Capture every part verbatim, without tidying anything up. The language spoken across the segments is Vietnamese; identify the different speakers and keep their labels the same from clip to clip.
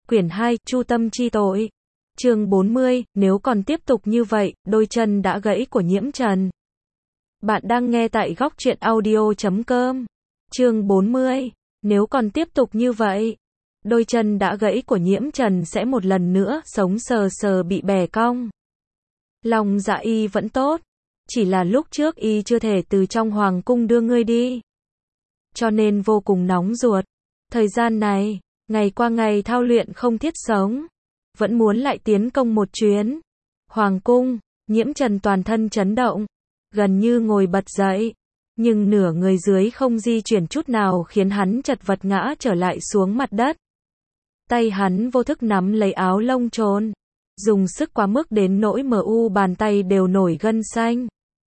Speaker 1: Quyển hai, Chu tâm chi tội. Chương bốn mươi, nếu còn tiếp tục như vậy, đôi chân đã gãy của Nhiễm Trần. Bạn đang nghe tại góc truyện audio chấm com. Chương bốn mươi, nếu còn tiếp tục như vậy, đôi chân đã gãy của Nhiễm Trần sẽ một lần nữa sống sờ sờ bị bẻ cong. Lòng dạ y vẫn tốt, chỉ là lúc trước y chưa thể từ trong hoàng cung đưa ngươi đi, cho nên vô cùng nóng ruột. Thời gian này, ngày qua ngày thao luyện không thiết sống, vẫn muốn lại tiến công một chuyến. Hoàng cung, Nhiễm Trần toàn thân chấn động, gần như ngồi bật dậy, nhưng nửa người dưới không di chuyển chút nào khiến hắn chật vật ngã trở lại xuống mặt đất. Tay hắn vô thức nắm lấy áo lông trồn, dùng sức quá mức đến nỗi mờ u bàn tay đều nổi gân xanh.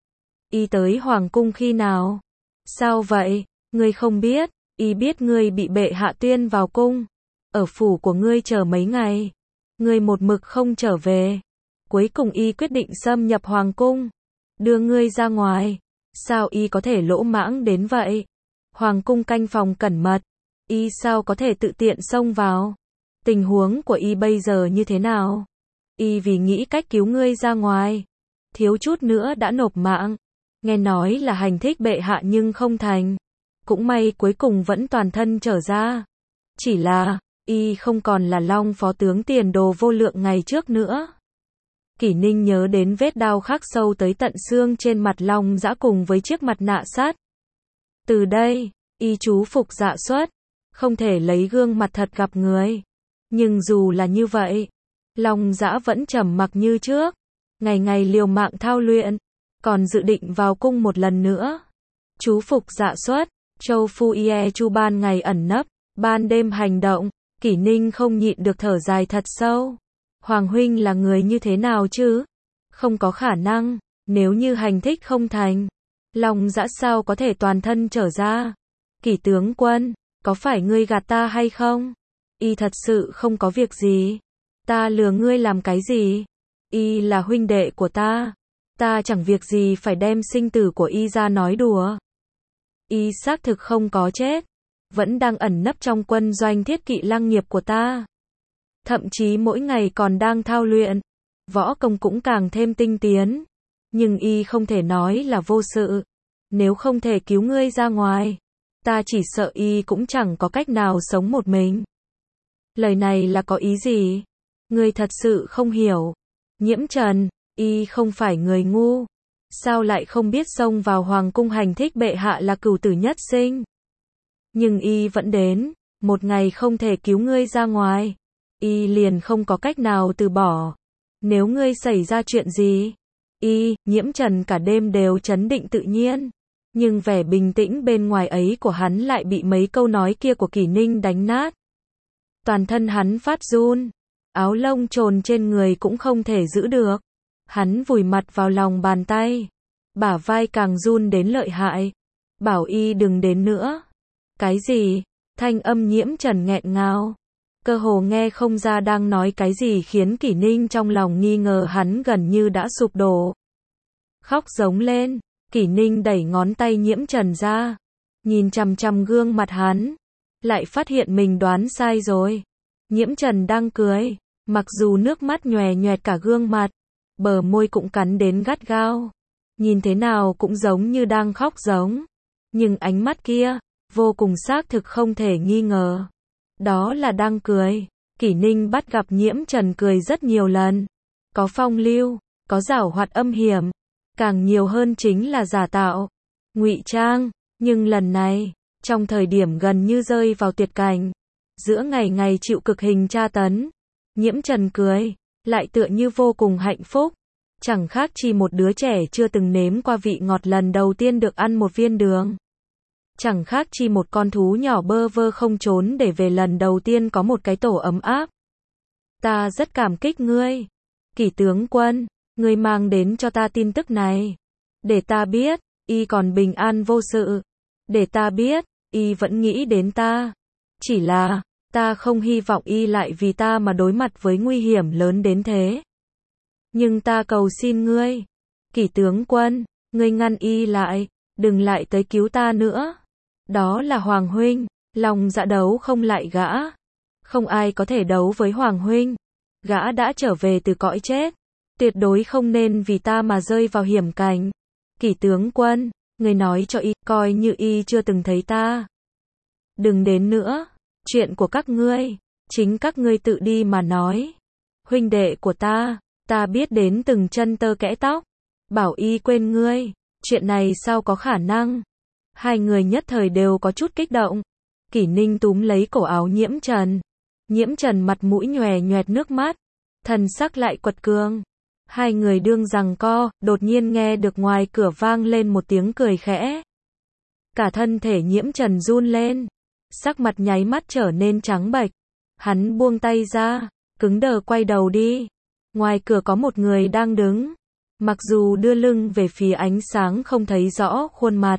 Speaker 1: Y tới hoàng cung khi nào? Sao vậy? Ngươi không biết? Y biết ngươi bị bệ hạ tuyên vào cung, ở phủ của ngươi chờ mấy ngày, ngươi một mực không trở về. Cuối cùng y quyết định xâm nhập hoàng cung, đưa ngươi ra ngoài. Sao y có thể lỗ mãng đến vậy? Hoàng cung canh phòng cẩn mật, y sao có thể tự tiện xông vào? Tình huống của y bây giờ như thế nào? Y vì nghĩ cách cứu ngươi ra ngoài, thiếu chút nữa đã nộp mạng. Nghe nói là hành thích bệ hạ nhưng không thành. Cũng may cuối cùng vẫn toàn thân trở ra. Chỉ là, y không còn là Long phó tướng tiền đồ vô lượng ngày trước nữa. Kỷ Ninh nhớ đến vết đao khắc sâu tới tận xương trên mặt Long Dã cùng với chiếc mặt nạ sắt. Từ đây, y chú phục dạ xuất, không thể lấy gương mặt thật gặp người. Nhưng dù là như vậy, Long Dã vẫn trầm mặc như trước, ngày ngày liều mạng thao luyện, còn dự định vào cung một lần nữa. Chú phục dạ xuất, Châu Phu Ie Chu ban ngày ẩn nấp, ban đêm hành động. Kỷ Ninh không nhịn được thở dài thật sâu. Hoàng huynh là người như thế nào chứ? Không có khả năng, nếu như hành thích không thành, Long Dã sao có thể toàn thân trở ra? Kỷ tướng quân, có phải ngươi gạt ta hay không? Y thật sự không có việc gì. Ta lừa ngươi làm cái gì? Y là huynh đệ của ta, ta chẳng việc gì phải đem sinh tử của y ra nói đùa. Y xác thực không có chết, vẫn đang ẩn nấp trong quân doanh Thiết Kỵ Lăng nghiệp của ta. Thậm chí mỗi ngày còn đang thao luyện, võ công cũng càng thêm tinh tiến. Nhưng y không thể nói là vô sự. Nếu không thể cứu ngươi ra ngoài, ta chỉ sợ y cũng chẳng có cách nào sống một mình. Lời này là có ý gì? Ngươi thật sự không hiểu. Nhiễm Trần, y không phải người ngu. Sao lại không biết xông vào hoàng cung hành thích bệ hạ là cửu tử nhất sinh? Nhưng y vẫn đến, một ngày không thể cứu ngươi ra ngoài, y liền không có cách nào từ bỏ. Nếu ngươi xảy ra chuyện gì, y, Nhiễm Trần cả đêm đều trấn định tự nhiên. Nhưng vẻ bình tĩnh bên ngoài ấy của hắn lại bị mấy câu nói kia của Kỷ Ninh đánh nát. Toàn thân hắn phát run, áo lông trồn trên người cũng không thể giữ được. Hắn vùi mặt vào lòng bàn tay, bả vai càng run đến lợi hại. Bảo y đừng đến nữa. Cái gì? Thanh âm Nhiễm Trần nghẹn ngào, cơ hồ nghe không ra đang nói cái gì, khiến Kỷ Ninh trong lòng nghi ngờ hắn gần như đã sụp đổ. Khóc giống lên, Kỷ Ninh đẩy ngón tay Nhiễm Trần ra, nhìn chằm chằm gương mặt hắn, lại phát hiện mình đoán sai rồi. Nhiễm Trần đang cười, mặc dù nước mắt nhòe nhòe cả gương mặt, bờ môi cũng cắn đến gắt gao, nhìn thế nào cũng giống như đang khóc giống. Nhưng ánh mắt kia, vô cùng xác thực không thể nghi ngờ. Đó là đang cười. Kỷ Ninh bắt gặp Nhiễm Trần cười rất nhiều lần. Có phong lưu, có giảo hoạt âm hiểm, càng nhiều hơn chính là giả tạo, ngụy trang. Nhưng lần này, trong thời điểm gần như rơi vào tuyệt cảnh, giữa ngày ngày chịu cực hình tra tấn, Nhiễm Trần cười, lại tựa như vô cùng hạnh phúc. Chẳng khác chi một đứa trẻ chưa từng nếm qua vị ngọt lần đầu tiên được ăn một viên đường. Chẳng khác chi một con thú nhỏ bơ vơ không trốn để về lần đầu tiên có một cái tổ ấm áp. Ta rất cảm kích ngươi, Kỷ tướng quân, ngươi mang đến cho ta tin tức này, để ta biết, y còn bình an vô sự, để ta biết, y vẫn nghĩ đến ta. Chỉ là, ta không hy vọng y lại vì ta mà đối mặt với nguy hiểm lớn đến thế. Nhưng ta cầu xin ngươi, Kỷ tướng quân, ngươi ngăn y lại, đừng lại tới cứu ta nữa. Đó là Hoàng huynh, Long Dã đấu không lại gã. Không ai có thể đấu với Hoàng huynh. Gã đã trở về từ cõi chết. Tuyệt đối không nên vì ta mà rơi vào hiểm cảnh. Kỷ tướng quân, người nói cho y, coi như y chưa từng thấy ta. Đừng đến nữa. Chuyện của các ngươi, chính các ngươi tự đi mà nói. Huynh đệ của ta, ta biết đến từng chân tơ kẽ tóc. Bảo y quên ngươi. Chuyện này sao có khả năng? Hai người nhất thời đều có chút kích động. Kỷ Ninh túm lấy cổ áo Nhiễm Trần. Nhiễm Trần mặt mũi nhòe nhoẹt nước mắt. Thần sắc lại quật cường. Hai người đương giằng co, đột nhiên nghe được ngoài cửa vang lên một tiếng cười khẽ. Cả thân thể Nhiễm Trần run lên. Sắc mặt nháy mắt trở nên trắng bệch. Hắn buông tay ra, cứng đờ quay đầu đi. Ngoài cửa có một người đang đứng. Mặc dù đưa lưng về phía ánh sáng không thấy rõ khuôn mặt.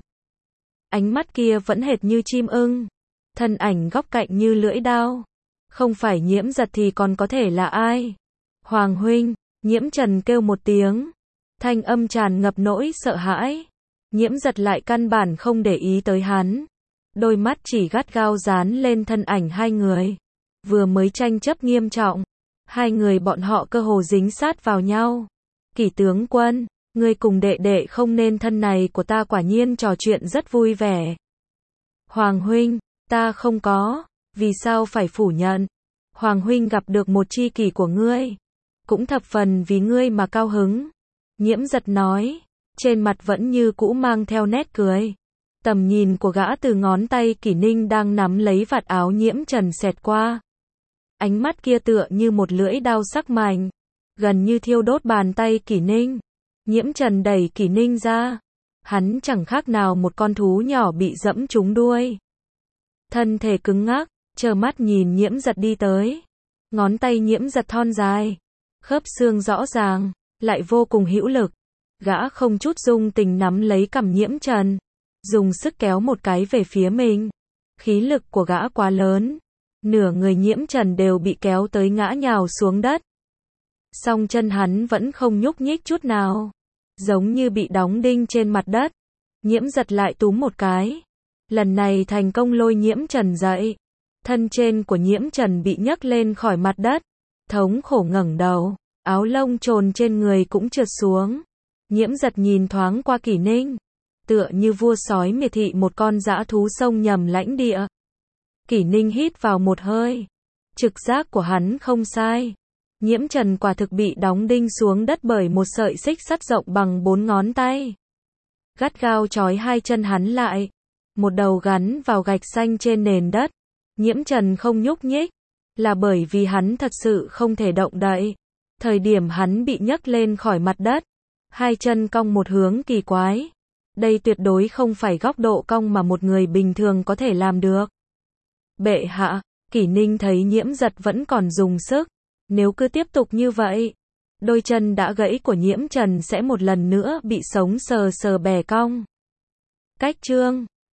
Speaker 1: Ánh mắt kia vẫn hệt như chim ưng. Thân ảnh góc cạnh như lưỡi dao. Không phải Nhiễm Giật thì còn có thể là ai? Hoàng huynh, Nhiễm Trần kêu một tiếng. Thanh âm tràn ngập nỗi sợ hãi. Nhiễm Giật lại căn bản không để ý tới hắn. Đôi mắt chỉ gắt gao dán lên thân ảnh hai người. Vừa mới tranh chấp nghiêm trọng. Hai người bọn họ cơ hồ dính sát vào nhau. Kỷ tướng quân, ngươi cùng đệ đệ không nên thân này của ta quả nhiên trò chuyện rất vui vẻ. Hoàng huynh, ta không có, vì sao phải phủ nhận? Hoàng huynh gặp được một tri kỷ của ngươi, cũng thập phần vì ngươi mà cao hứng. Nhiễm Giật nói, trên mặt vẫn như cũ mang theo nét cười. Tầm nhìn của gã từ ngón tay Kỷ Ninh đang nắm lấy vạt áo Nhiễm Trần xẹt qua. Ánh mắt kia tựa như một lưỡi dao sắc mạnh, gần như thiêu đốt bàn tay Kỷ Ninh. Nhiễm Trần đẩy Kỷ Ninh ra. Hắn chẳng khác nào một con thú nhỏ bị dẫm trúng đuôi. Thân thể cứng ngắc, trơ mắt nhìn Nhiễm Giật đi tới. Ngón tay Nhiễm Giật thon dài, khớp xương rõ ràng, lại vô cùng hữu lực. Gã không chút dung tình nắm lấy cằm Nhiễm Trần, dùng sức kéo một cái về phía mình. Khí lực của gã quá lớn, nửa người Nhiễm Trần đều bị kéo tới ngã nhào xuống đất. Song chân hắn vẫn không nhúc nhích chút nào, giống như bị đóng đinh trên mặt đất. Nhiễm Giật lại túm một cái. Lần này thành công lôi Nhiễm Trần dậy. Thân trên của Nhiễm Trần bị nhấc lên khỏi mặt đất. Thống khổ ngẩng đầu, áo lông trồn trên người cũng trượt xuống. Nhiễm Giật nhìn thoáng qua Kỷ Ninh, tựa như vua sói miệt thị một con dã thú xông nhầm lãnh địa. Kỷ Ninh hít vào một hơi. Trực giác của hắn không sai. Nhiễm Trần quả thực bị đóng đinh xuống đất bởi một sợi xích sắt rộng bằng bốn ngón tay. Gắt gao trói hai chân hắn lại. Một đầu gắn vào gạch xanh trên nền đất. Nhiễm Trần không nhúc nhích, là bởi vì hắn thật sự không thể động đậy. Thời điểm hắn bị nhấc lên khỏi mặt đất, hai chân cong một hướng kỳ quái. Đây tuyệt đối không phải góc độ cong mà một người bình thường có thể làm được. Bệ hạ, Kỷ Ninh thấy Nhiễm Giật vẫn còn dùng sức. Nếu cứ tiếp tục như vậy, đôi chân đã gãy của Nhiễm Trần sẽ một lần nữa bị sống sờ sờ bẻ cong. Cách chương